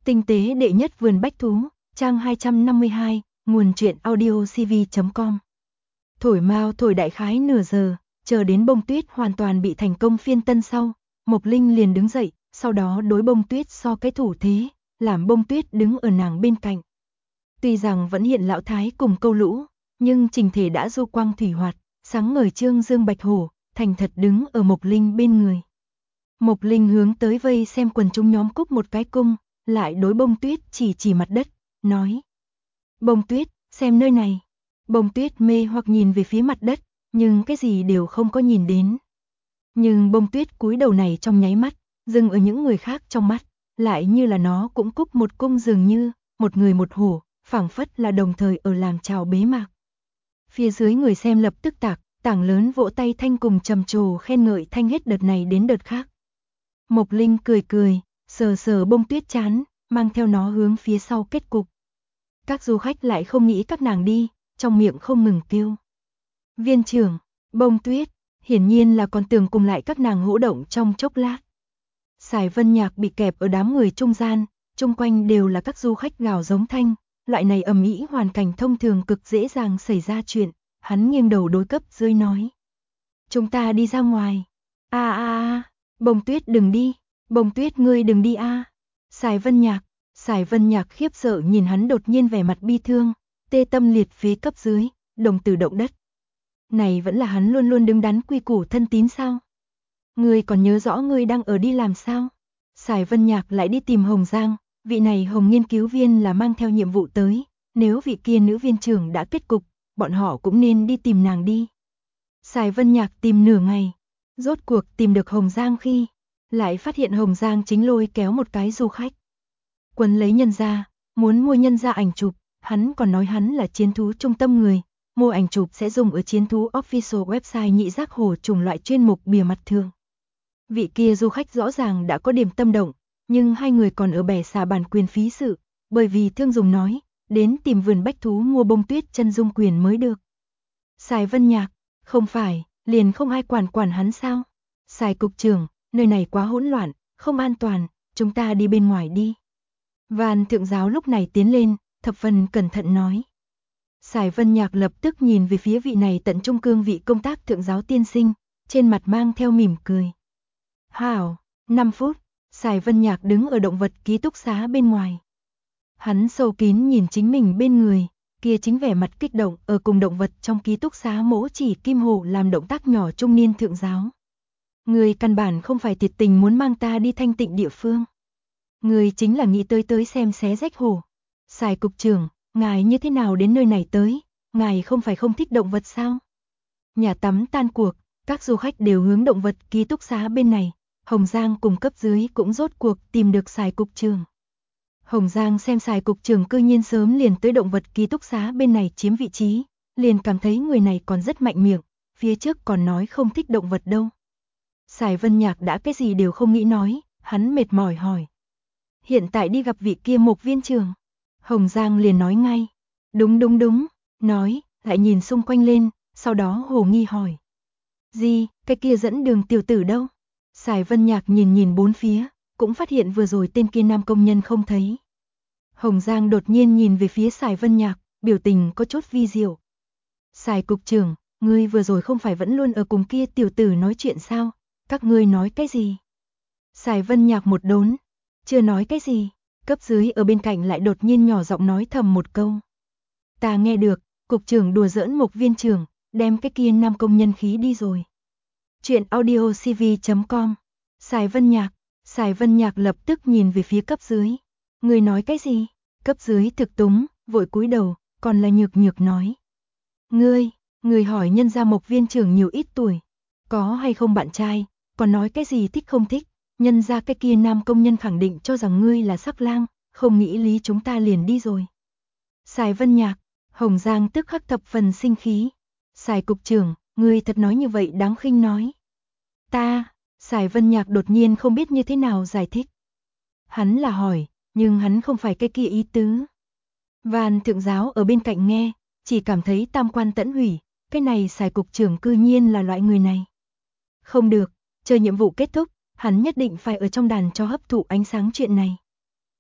Tinh tế đệ nhất vườn bách thú, trang 252, nguồn truyện audiocv.com. Thổi mao thổi đại khái nửa giờ, chờ đến bông tuyết hoàn toàn bị thành công phiên tân sau, Mộc Linh liền đứng dậy, sau đó đối bông tuyết so cái thủ thế, làm bông tuyết đứng ở nàng bên cạnh. Tuy rằng vẫn hiện lão thái cùng câu lũ, nhưng trình thể đã du quang thủy hoạt, sáng ngời trương dương bạch hổ, thành thật đứng ở Mộc Linh bên người. Mộc Linh hướng tới vây xem quần chúng nhóm cúc một cái cung, lại đối bông tuyết chỉ mặt đất, nói. Bông tuyết, xem nơi này. Bông tuyết mê hoặc nhìn về phía mặt đất, nhưng cái gì đều không có nhìn đến. Nhưng bông tuyết cúi đầu này trong nháy mắt, dừng ở những người khác trong mắt, lại như là nó cũng cúc một cung dường như, một người một hổ, phảng phất là đồng thời ở làm chào bế mạc. Phía dưới người xem lập tức tảng lớn vỗ tay thanh cùng trầm trồ khen ngợi thanh hết đợt này đến đợt khác. Mộc Linh cười, sờ bông tuyết chán, mang theo nó hướng phía sau kết cục. Các du khách lại không nghĩ các nàng đi, trong miệng không ngừng kêu. Viên trưởng, bông tuyết, hiển nhiên là còn tưởng cùng lại các nàng hỗ động trong chốc lát. Sải Vân Nhạc bị kẹp ở đám người trung gian, chung quanh đều là các du khách gào giống thanh, loại này ầm ĩ hoàn cảnh thông thường cực dễ dàng xảy ra chuyện, hắn nghiêng đầu đối cấp dưới nói. Chúng ta đi ra ngoài. Bông tuyết đừng đi, bông tuyết ngươi đừng đi a. Sải Vân Nhạc khiếp sợ nhìn hắn đột nhiên vẻ mặt bi thương, tê tâm liệt phế cấp dưới, đồng tử động đất. Này vẫn là hắn luôn luôn đứng đắn quy củ thân tín sao? Ngươi còn nhớ rõ ngươi đang ở đi làm sao? Sải Vân Nhạc lại đi tìm Hồng Giang, vị này Hồng nghiên cứu viên là mang theo nhiệm vụ tới, nếu vị kia nữ viên trưởng đã kết cục, bọn họ cũng nên đi tìm nàng đi. Sải Vân Nhạc tìm nửa ngày, rốt cuộc tìm được Hồng Giang khi, lại phát hiện Hồng Giang chính lôi kéo một cái du khách. Quấn lấy nhân gia, muốn mua nhân gia ảnh chụp, hắn còn nói hắn là chiến thú trung tâm người, mua ảnh chụp sẽ dùng ở chiến thú official website nhị giác hổ chủng loại chuyên mục bìa mặt thường. Vị kia du khách rõ ràng đã có điểm tâm động, nhưng hai người còn ở bẻ xả bản quyền phí sự, bởi vì thương dùng nói, đến tìm vườn bách thú mua bông tuyết chân dung quyền mới được. Sải Vân Nhạc, không phải, liền không ai quản hắn sao? Sải cục trưởng, nơi này quá hỗn loạn, không an toàn, chúng ta đi bên ngoài đi. Van thượng giáo lúc này tiến lên, thập phần cẩn thận nói. Sải Vân Nhạc lập tức nhìn về phía vị này tận trung cương vị công tác thượng giáo tiên sinh, trên mặt mang theo mỉm cười. Hảo, 5 phút, Sải Vân Nhạc đứng ở động vật ký túc xá bên ngoài. Hắn sâu kín nhìn chính mình bên người, kia chính vẻ mặt kích động ở cùng động vật trong ký túc xá mỗ chỉ kim hổ làm động tác nhỏ trung niên thượng giáo. Người căn bản không phải thiệt tình muốn mang ta đi thanh tịnh địa phương. Người chính là nghĩ tới xem xé rách hổ. Sải cục trưởng, ngài như thế nào đến nơi này tới, ngài không phải không thích động vật sao? Nhà tắm tan cuộc, các du khách đều hướng động vật ký túc xá bên này, Hồng Giang cùng cấp dưới cũng rốt cuộc tìm được Sải cục trưởng. Hồng Giang xem Sải cục trưởng cư nhiên sớm liền tới động vật ký túc xá bên này chiếm vị trí, liền cảm thấy người này còn rất mạnh miệng, phía trước còn nói không thích động vật đâu. Sải Vân Nhạc đã cái gì đều không nghĩ nói, hắn mệt mỏi hỏi. Hiện tại đi gặp vị kia Mộc viên trưởng. Hồng Giang liền nói ngay. Đúng, nói, lại nhìn xung quanh lên, sau đó hồ nghi hỏi. Gì, cái kia dẫn đường tiểu tử đâu? Sải Vân Nhạc nhìn bốn phía, cũng phát hiện vừa rồi tên kia nam công nhân không thấy. Hồng Giang đột nhiên nhìn về phía Sải Vân Nhạc, biểu tình có chút vi diệu. Sải cục trưởng, ngươi vừa rồi không phải vẫn luôn ở cùng kia tiểu tử nói chuyện sao? Các ngươi nói cái gì? Sải Vân Nhạc một đốn, chưa nói cái gì, cấp dưới ở bên cạnh lại đột nhiên nhỏ giọng nói thầm một câu. Ta nghe được, cục trưởng đùa giỡn Mộc viên trưởng, đem cái kia nam công nhân khí đi rồi. Chuyện audiocv.com. Sải Vân Nhạc lập tức nhìn về phía cấp dưới. Người nói cái gì? Cấp dưới thực túng, vội cúi đầu, còn là nhược nói. Ngươi hỏi nhân gia Mộc viên trưởng nhiều ít tuổi, có hay không bạn trai, còn nói cái gì thích không thích, nhân gia cái kia nam công nhân khẳng định cho rằng ngươi là sắc lang, không nghĩ lý chúng ta liền đi rồi. Sải Vân Nhạc, Hồng Giang tức khắc thập phần sinh khí. Sải cục trưởng, ngươi thật nói như vậy đáng khinh nói. Sải Vân Nhạc đột nhiên không biết như thế nào giải thích. Hắn là hỏi, nhưng hắn không phải cái kia ý tứ. Van thượng giáo ở bên cạnh nghe, chỉ cảm thấy tam quan tẫn hủy, cái này Sải cục trưởng cư nhiên là loại người này. Không được, chờ nhiệm vụ kết thúc, hắn nhất định phải ở trong đàn cho hấp thụ ánh sáng chuyện này.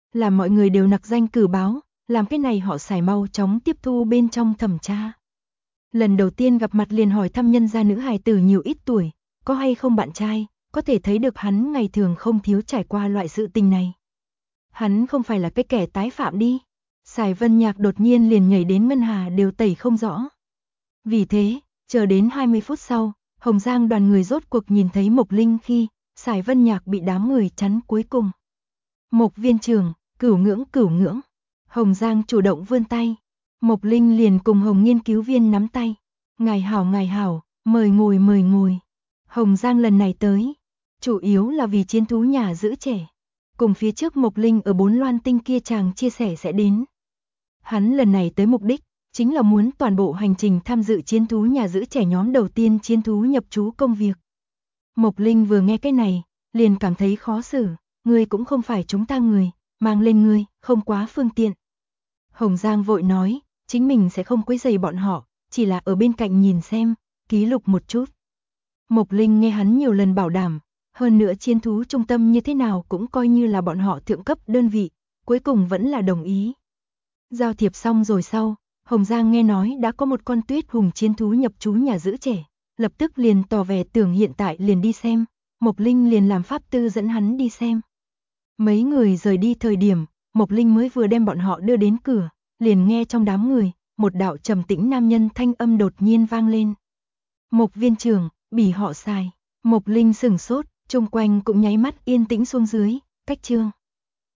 Làm mọi người đều nặc danh cử báo, làm cái này họ xài mau chóng tiếp thu bên trong thẩm tra. Lần đầu tiên gặp mặt liền hỏi thăm nhân gia nữ hài tử nhiều ít tuổi, có hay không bạn trai, có thể thấy được hắn ngày thường không thiếu trải qua loại sự tình này. Hắn không phải là cái kẻ tái phạm đi. Sài Vân Nhạc đột nhiên liền nhảy đến ngân hà đều tẩy không rõ. Vì thế, chờ đến 20 phút sau, Hồng Giang đoàn người rốt cuộc nhìn thấy Mộc Linh khi Sài Vân Nhạc bị đám người chắn cuối cùng. Mộc viên trưởng, cửu ngưỡng. Hồng Giang chủ động vươn tay. Mộc Linh liền cùng Hồng nghiên cứu viên nắm tay. Ngài hảo, mời ngồi. Hồng Giang lần này tới, chủ yếu là vì chiến thú nhà giữ trẻ. Cùng phía trước Mộc Linh ở 4 loan tinh kia chàng chia sẻ sẽ đến. Hắn lần này tới mục đích, chính là muốn toàn bộ hành trình tham dự chiến thú nhà giữ trẻ nhóm đầu tiên chiến thú nhập trú công việc. Mộc Linh vừa nghe cái này, liền cảm thấy khó xử, ngươi cũng không phải chúng ta người, mang lên ngươi, không quá phương tiện. Hồng Giang vội nói, chính mình sẽ không quấy rầy bọn họ, chỉ là ở bên cạnh nhìn xem, ký lục một chút. Mộc Linh nghe hắn nhiều lần bảo đảm, hơn nữa chiến thú trung tâm như thế nào cũng coi như là bọn họ thượng cấp đơn vị, cuối cùng vẫn là đồng ý. Giao thiệp xong rồi sau, Hồng Giang nghe nói đã có một con tuyết hùng chiến thú nhập trú nhà giữ trẻ, lập tức liền tỏ vẻ tưởng hiện tại liền đi xem, Mộc Linh liền làm pháp tư dẫn hắn đi xem. Mấy người rời đi thời điểm, Mộc Linh mới vừa đem bọn họ đưa đến cửa, liền nghe trong đám người, một đạo trầm tĩnh nam nhân thanh âm đột nhiên vang lên. Mộc viên trưởng, bỉ họ Sài. Mộc Linh sửng sốt, chung quanh cũng nháy mắt yên tĩnh xuống dưới, cách chương.